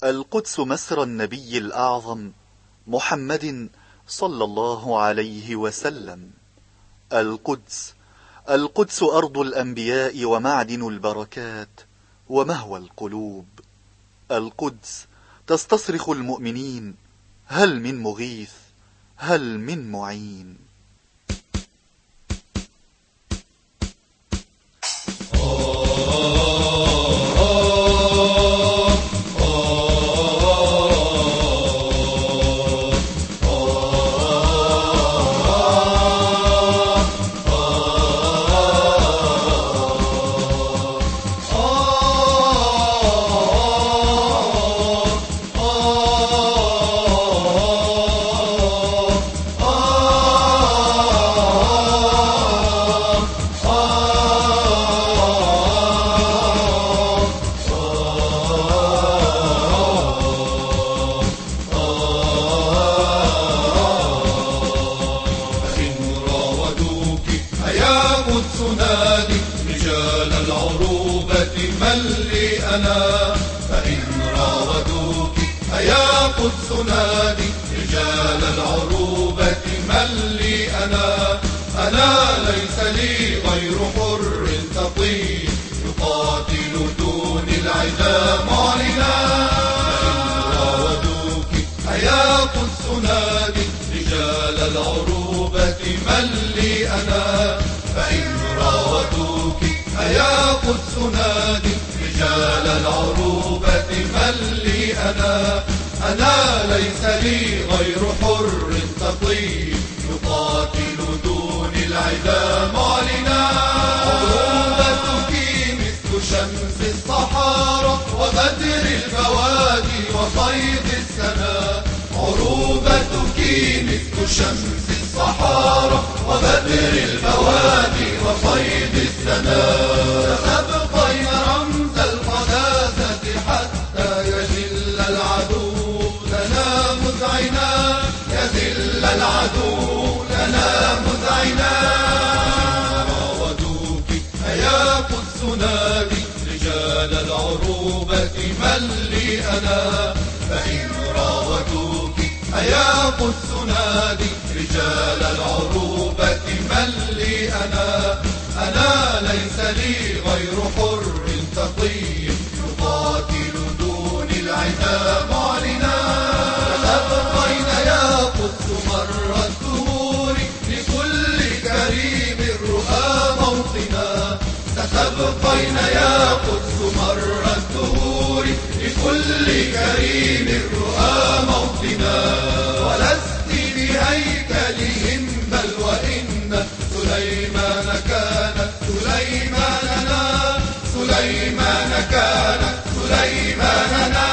القدس مسرى النبي الأعظم محمد صلى الله عليه وسلم. القدس أرض الأنبياء ومعدن البركات ومهوى القلوب. القدس تستصرخ المؤمنين: هل من مغيث؟ هل من معين؟ نادي رجال العروبة من لي أنا، فإن راودوك أيا قدس نادي رجال العروبة من لي أنا. أنا ليس لي غير حر تقي يقاتل دون العدا معلنا. فإن راودوك أيا قدس نادي رجال العروبة من لي أنا، فإن راودوك أيا قدس نادي رجال العروبة من لي أنا. أنا ليس لي غير حر تقي يقاتل دون العدا معلنا. عروبتك مثل شمس الصحارى وبدر البوادي وصيد السنا. عروبتك مثل شمس الصحارى وبدر البوادي وصيد السماء. سأبقين رمز القداسة حتى يذل العدو لنا مذعنا. يذل العدو لنا مذعنا. راودوك أيا قدس نادي رجال العروبة من لي أنا، فإن راودوك أيا قدس نادي رجال العروبة من لي أنا. أنا ليس لي غير حر تقي يقاتل دون العدا معلنا. ستبقين يا قدس مر الدهور لكل كريم الرؤى موطنا. ستبقين يا قدس مر الدهور لكل كريم الرؤى موطنا. ولست بهيكلهم بل وإن سليمان كانت سليماننا. سليمان كانت سليماننا.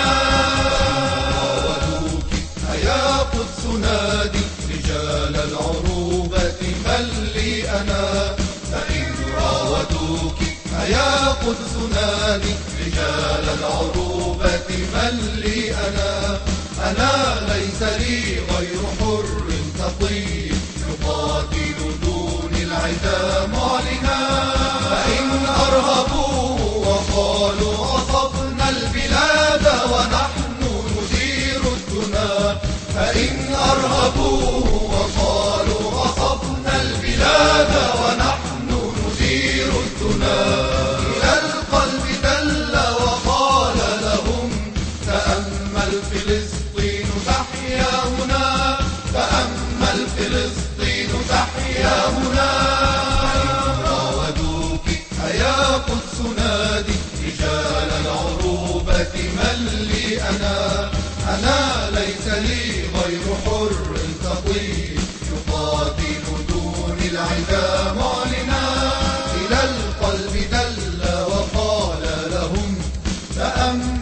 راودوك أيا قدس نادي رجال العروبة من لي أنا، فإن راودوك أيا قدس نادي رجال العروبة من لي أنا. أنا ليس لي غير حر تقي يقاتل دون العدا معلنا. فإن أرهبوه وقالوا غصبنا البلاد ونحن ندير الدنا. فإن أرهبوه وقالوا غصبنا البلاد ونحن ندير الدنا. إلى القلب دل وقال لهم تأمل فلسطين تحيا هنا. تأمل فلسطين تحيا هنا. راودوك أيا قدس نادي رجال العروبة من لي أنا. أنا ليس لي غير حر تقي يقاتل دون العدا معلنا. إلى القلب دل وقال لهم تأمل